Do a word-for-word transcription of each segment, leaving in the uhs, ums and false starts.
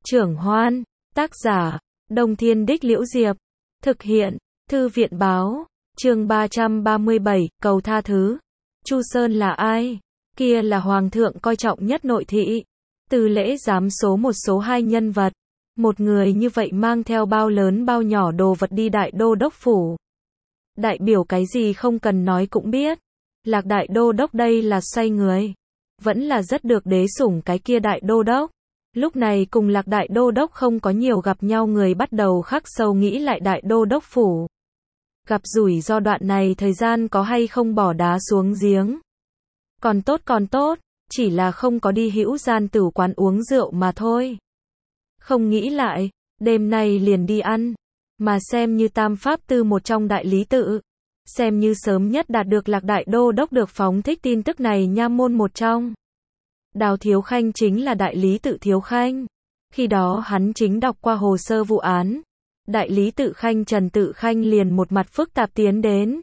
Trưởng Hoan, tác giả, Đông Thiên Đích Liễu Diệp, thực hiện, Thư viện Báo, chương ba trăm ba mươi bảy, cầu tha thứ. Chu Sơn là ai? Kia là Hoàng thượng coi trọng nhất nội thị. Từ lễ giám số một số hai nhân vật. Một người như vậy mang theo bao lớn bao nhỏ đồ vật đi đại đô đốc phủ. Đại biểu cái gì không cần nói cũng biết. Lạc đại đô đốc đây là xoay người. Vẫn là rất được đế sủng cái kia đại đô đốc. Lúc này cùng lạc đại đô đốc không có nhiều gặp nhau người bắt đầu khắc sâu nghĩ lại đại đô đốc phủ. Gặp rủi do đoạn này thời gian có hay không bỏ đá xuống giếng. Còn tốt còn tốt, chỉ là không có đi hữu gian tử quán uống rượu mà thôi. Không nghĩ lại, đêm nay liền đi ăn, mà xem như tam pháp tư một trong đại lý tự. Xem như sớm nhất đạt được lạc đại đô đốc được phóng thích tin tức này nha môn một trong. Đào Thiếu Khanh chính là đại lý tự Thiếu Khanh. Khi đó hắn chính đọc qua hồ sơ vụ án. Đại lý tự Khanh Trần Tự Khanh liền một mặt phức tạp tiến đến.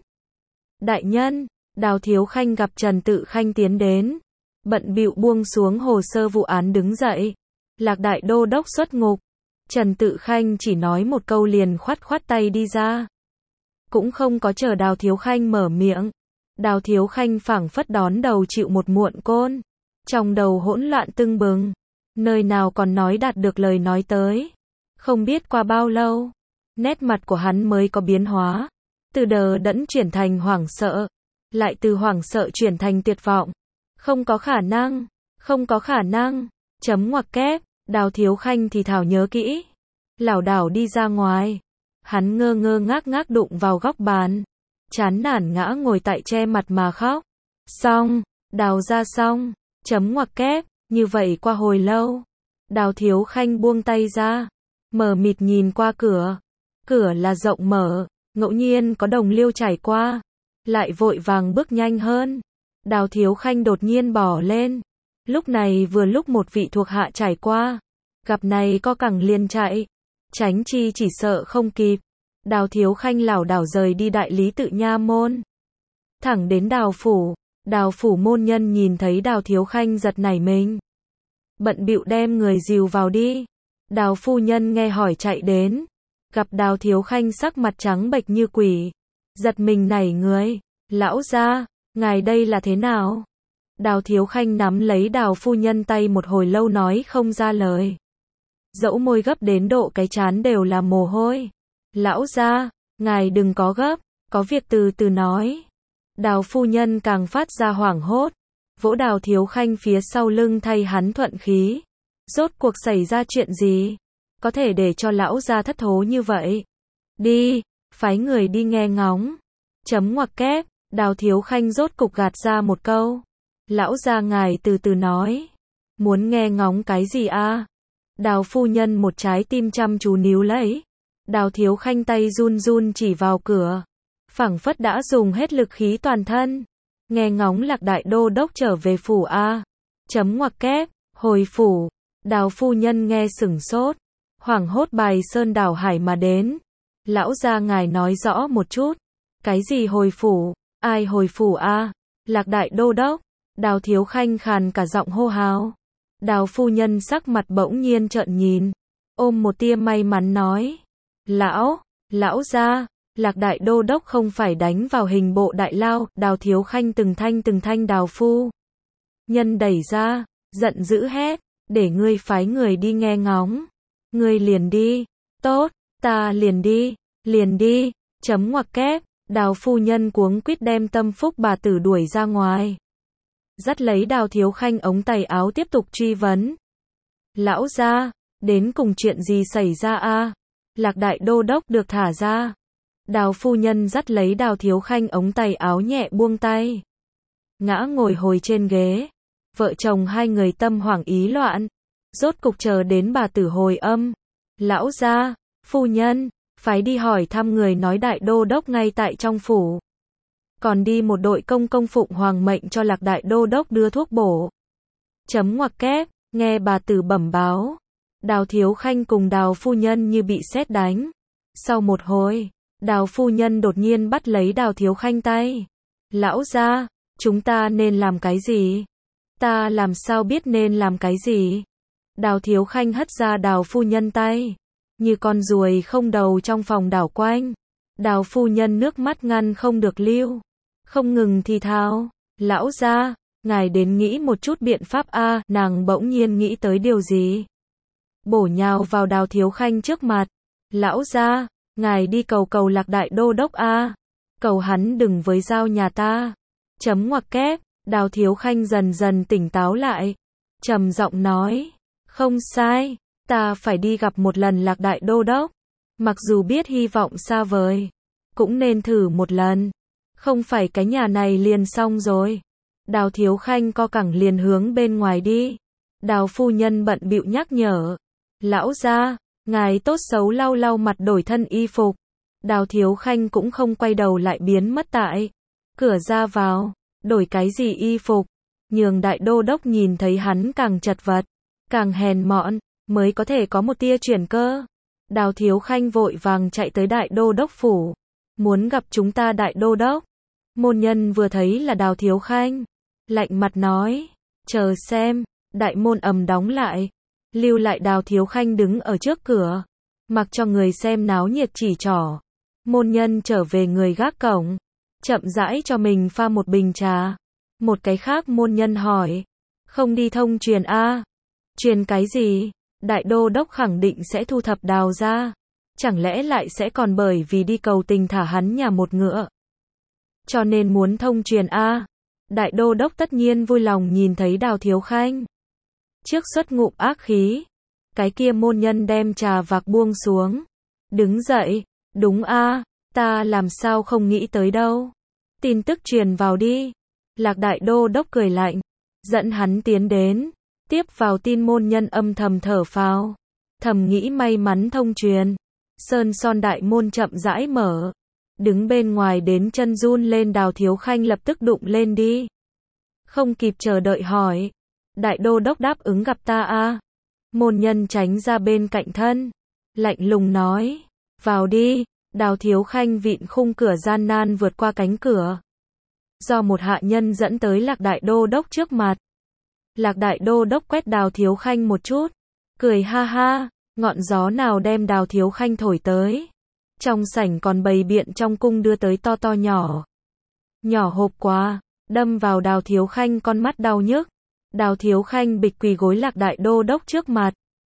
Đại nhân, Đào Thiếu Khanh gặp Trần Tự Khanh tiến đến. Bận bịu buông xuống hồ sơ vụ án đứng dậy. Lạc đại đô đốc xuất ngục. Trần Tự Khanh chỉ nói một câu liền khoát khoát tay đi ra. Cũng không có chờ Đào Thiếu Khanh mở miệng. Đào Thiếu Khanh phảng phất đón đầu chịu một muộn côn. Trong đầu hỗn loạn tưng bừng. Nơi nào còn nói đạt được lời nói tới. Không biết qua bao lâu. Nét mặt của hắn mới có biến hóa. Từ đờ đẫn chuyển thành hoảng sợ. Lại từ hoảng sợ chuyển thành tuyệt vọng. Không có khả năng. Không có khả năng. Chấm ngoặc kép. Đào Thiếu Khanh thì thảo nhớ kỹ. Lảo đảo đi ra ngoài. Hắn ngơ ngơ ngác ngác đụng vào góc bàn. Chán nản ngã ngồi tại che mặt mà khóc. Xong. Đào ra xong. Chấm ngoặc kép. Như vậy qua hồi lâu. Đào Thiếu Khanh buông tay ra. Mờ mịt nhìn qua cửa. Cửa là rộng mở. Ngẫu nhiên có đồng liêu trải qua. Lại vội vàng bước nhanh hơn. Đào Thiếu Khanh đột nhiên bỏ lên. Lúc này vừa lúc một vị thuộc hạ trải qua. Gặp này co cẳng liền chạy. Tránh chi chỉ sợ không kịp. Đào Thiếu Khanh lảo đảo rời đi đại lý tự nha môn. Thẳng đến Đào phủ. Đào phủ môn nhân nhìn thấy Đào Thiếu Khanh giật nảy mình. Bận bịu đem người dìu vào đi. Đào phu nhân nghe hỏi chạy đến. Gặp Đào Thiếu Khanh sắc mặt trắng bệch như quỷ. Giật mình nảy người. Lão gia, ngài đây là thế nào? Đào Thiếu Khanh nắm lấy Đào phu nhân tay một hồi lâu nói không ra lời. Dẫu môi gấp đến độ cái trán đều là mồ hôi. Lão gia, ngài đừng có gấp, có việc từ từ nói. Đào phu nhân càng phát ra hoảng hốt. Vỗ Đào Thiếu Khanh phía sau lưng thay hắn thuận khí. Rốt cuộc xảy ra chuyện gì? Có thể để cho lão gia thất thố như vậy? Đi, phái người đi nghe ngóng. Chấm ngoặc kép, Đào Thiếu Khanh rốt cục gạt ra một câu. Lão gia ngài từ từ nói. Muốn nghe ngóng cái gì a? Đào phu nhân một trái tim chăm chú níu lấy. Đào Thiếu Khanh tay run run chỉ vào cửa. Phảng phất đã dùng hết lực khí toàn thân. Nghe ngóng lạc đại đô đốc trở về phủ a. Chấm ngoặc kép, hồi phủ. Đào phu nhân nghe sửng sốt. Hoảng hốt bài sơn đảo hải mà đến. Lão gia ngài nói rõ một chút. Cái gì hồi phủ? Ai hồi phủ a? Lạc đại đô đốc. Đào Thiếu Khanh khàn cả giọng hô hào. Đào phu nhân sắc mặt bỗng nhiên trợn nhìn. Ôm một tia may mắn nói. Lão, lão gia, lạc đại đô đốc không phải đánh vào hình bộ đại lao. Đào Thiếu Khanh từng thanh từng thanh đào phu nhân đẩy ra, giận dữ hét. Để ngươi phái người đi nghe ngóng. Ngươi liền đi. Tốt, ta liền đi, liền đi. Chấm ngoặc kép, Đào phu nhân cuống quýt đem tâm phúc bà tử đuổi ra ngoài. Dắt lấy Đào Thiếu Khanh ống tay áo tiếp tục truy vấn. Lão gia, đến cùng chuyện gì xảy ra a? Lạc đại đô đốc được thả ra. Đào phu nhân dắt lấy Đào Thiếu Khanh ống tay áo nhẹ buông tay. Ngã ngồi hồi trên ghế. Vợ chồng hai người tâm hoảng ý loạn. Rốt cục chờ đến bà tử hồi âm. Lão gia, phu nhân, phái đi hỏi thăm người nói đại đô đốc ngay tại trong phủ. Còn đi một đội công công phụng hoàng mệnh cho lạc đại đô đốc đưa thuốc bổ. Chấm ngoặc kép, nghe bà tử bẩm báo. Đào Thiếu Khanh cùng Đào phu nhân như bị sét đánh. Sau một hồi, Đào phu nhân đột nhiên bắt lấy Đào Thiếu Khanh tay. Lão gia, chúng ta nên làm cái gì? Ta làm sao biết nên làm cái gì? Đào Thiếu Khanh hất ra Đào phu nhân tay, như con ruồi không đầu trong phòng đảo quanh. Đào phu nhân nước mắt ngăn không được lưu, không ngừng thì thào, lão gia, ngài đến nghĩ một chút biện pháp a. Nàng bỗng nhiên nghĩ tới điều gì, bổ nhào vào Đào Thiếu Khanh trước mặt. Lão gia, ngài đi cầu cầu Lạc đại đô đốc a, cầu hắn đừng với giao nhà ta. Chấm ngoặc kép. Đào Thiếu Khanh dần dần tỉnh táo lại, trầm giọng nói, không sai, ta phải đi gặp một lần Lạc đại đô đốc. Mặc dù biết hy vọng xa vời, cũng nên thử một lần. Không phải cái nhà này liền xong rồi. Đào Thiếu Khanh co cẳng liền hướng bên ngoài đi. Đào phu nhân bận bịu nhắc nhở, lão gia, ngài tốt xấu lau lau mặt đổi thân y phục. Đào Thiếu Khanh cũng không quay đầu lại biến mất tại cửa ra vào. Đổi cái gì y phục, nhường đại đô đốc nhìn thấy hắn càng chật vật, càng hèn mọn, mới có thể có một tia chuyển cơ. Đào Thiếu Khanh vội vàng chạy tới đại đô đốc phủ, muốn gặp chúng ta đại đô đốc. Môn nhân vừa thấy là Đào Thiếu Khanh, lạnh mặt nói, chờ xem. Đại môn ầm đóng lại, lưu lại Đào Thiếu Khanh đứng ở trước cửa, mặc cho người xem náo nhiệt chỉ trỏ. Môn nhân trở về người gác cổng, chậm rãi cho mình pha một bình trà. Một cái khác môn nhân hỏi, không đi thông truyền a? Truyền cái gì? Đại đô đốc khẳng định sẽ thu thập Đào ra, chẳng lẽ lại sẽ còn bởi vì đi cầu tình thả hắn nhà một ngựa, cho nên muốn thông truyền a? Đại đô đốc tất nhiên vui lòng nhìn thấy Đào Thiếu Khanh. Trước xuất ngụm ác khí, cái kia môn nhân đem trà vạc buông xuống, đứng dậy, đúng a, ta làm sao không nghĩ tới đâu. Tin tức truyền vào đi. Lạc đại đô đốc cười lạnh, dẫn hắn tiến đến, tiếp vào tin. Môn nhân âm thầm thở phào, thầm nghĩ may mắn thông truyền. Sơn son đại môn chậm rãi mở, đứng bên ngoài đến chân run lên. Đào Thiếu Khanh lập tức đụng lên đi, không kịp chờ đợi hỏi, đại đô đốc đáp ứng gặp ta a? Môn nhân tránh ra bên cạnh thân, lạnh lùng nói, vào đi. Đào Thiếu Khanh vịn khung cửa gian nan vượt qua cánh cửa, do một hạ nhân dẫn tới Lạc đại đô đốc trước mặt. Lạc đại đô đốc quét Đào Thiếu Khanh một chút, cười ha ha, ngọn gió nào đem Đào Thiếu Khanh thổi tới. Trong sảnh còn bày biện trong cung đưa tới to to nhỏ nhỏ hộp quà, đâm vào Đào Thiếu Khanh con mắt đau nhức. Đào Thiếu Khanh bịch quỳ gối Lạc đại đô đốc trước mặt.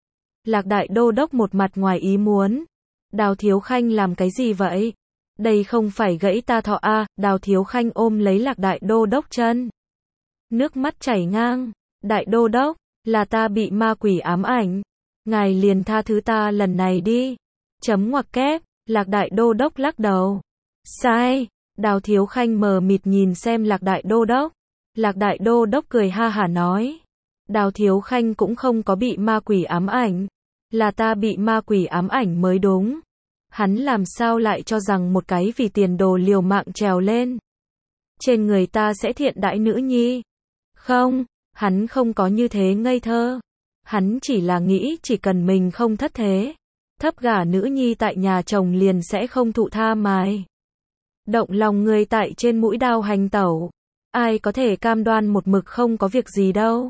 Lạc đại đô đốc một mặt ngoài ý muốn, Đào Thiếu Khanh làm cái gì vậy? Đây không phải gãy ta thọ a? À? Đào Thiếu Khanh ôm lấy Lạc đại đô đốc chân, nước mắt chảy ngang. Đại đô đốc, là ta bị ma quỷ ám ảnh, ngài liền tha thứ ta lần này đi. Chấm ngoặc kép. Lạc đại đô đốc lắc đầu, sai. Đào Thiếu Khanh mờ mịt nhìn xem Lạc đại đô đốc. Lạc đại đô đốc cười ha hả nói, Đào Thiếu Khanh cũng không có bị ma quỷ ám ảnh, là ta bị ma quỷ ám ảnh mới đúng. Hắn làm sao lại cho rằng một cái vì tiền đồ liều mạng trèo lên trên người ta sẽ thiện đãi nữ nhi? Không, hắn không có như thế ngây thơ. Hắn chỉ là nghĩ chỉ cần mình không thất thế, thấp gả nữ nhi tại nhà chồng liền sẽ không thụ tha mài động lòng người tại trên mũi đao hành tẩu. Ai có thể cam đoan một mực không có việc gì đâu.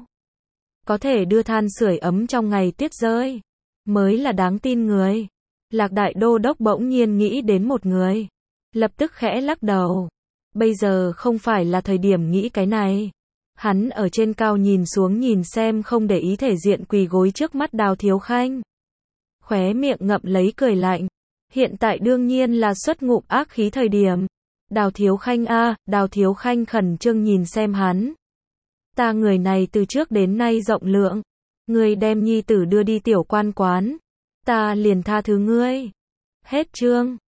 Có thể đưa than sưởi ấm trong ngày tuyết rơi, mới là đáng tin người. Lạc đại đô đốc bỗng nhiên nghĩ đến một người, lập tức khẽ lắc đầu. Bây giờ không phải là thời điểm nghĩ cái này. Hắn ở trên cao nhìn xuống nhìn xem không để ý thể diện quỳ gối trước mắt Đào Thiếu Khanh, khóe miệng ngậm lấy cười lạnh. Hiện tại đương nhiên là xuất ngụm ác khí thời điểm. Đào Thiếu Khanh a? Đào Thiếu Khanh khẩn trương nhìn xem hắn. Ta người này từ trước đến nay rộng lượng, ngươi đem nhi tử đưa đi tiểu quan quán, ta liền tha thứ ngươi. Hết chương.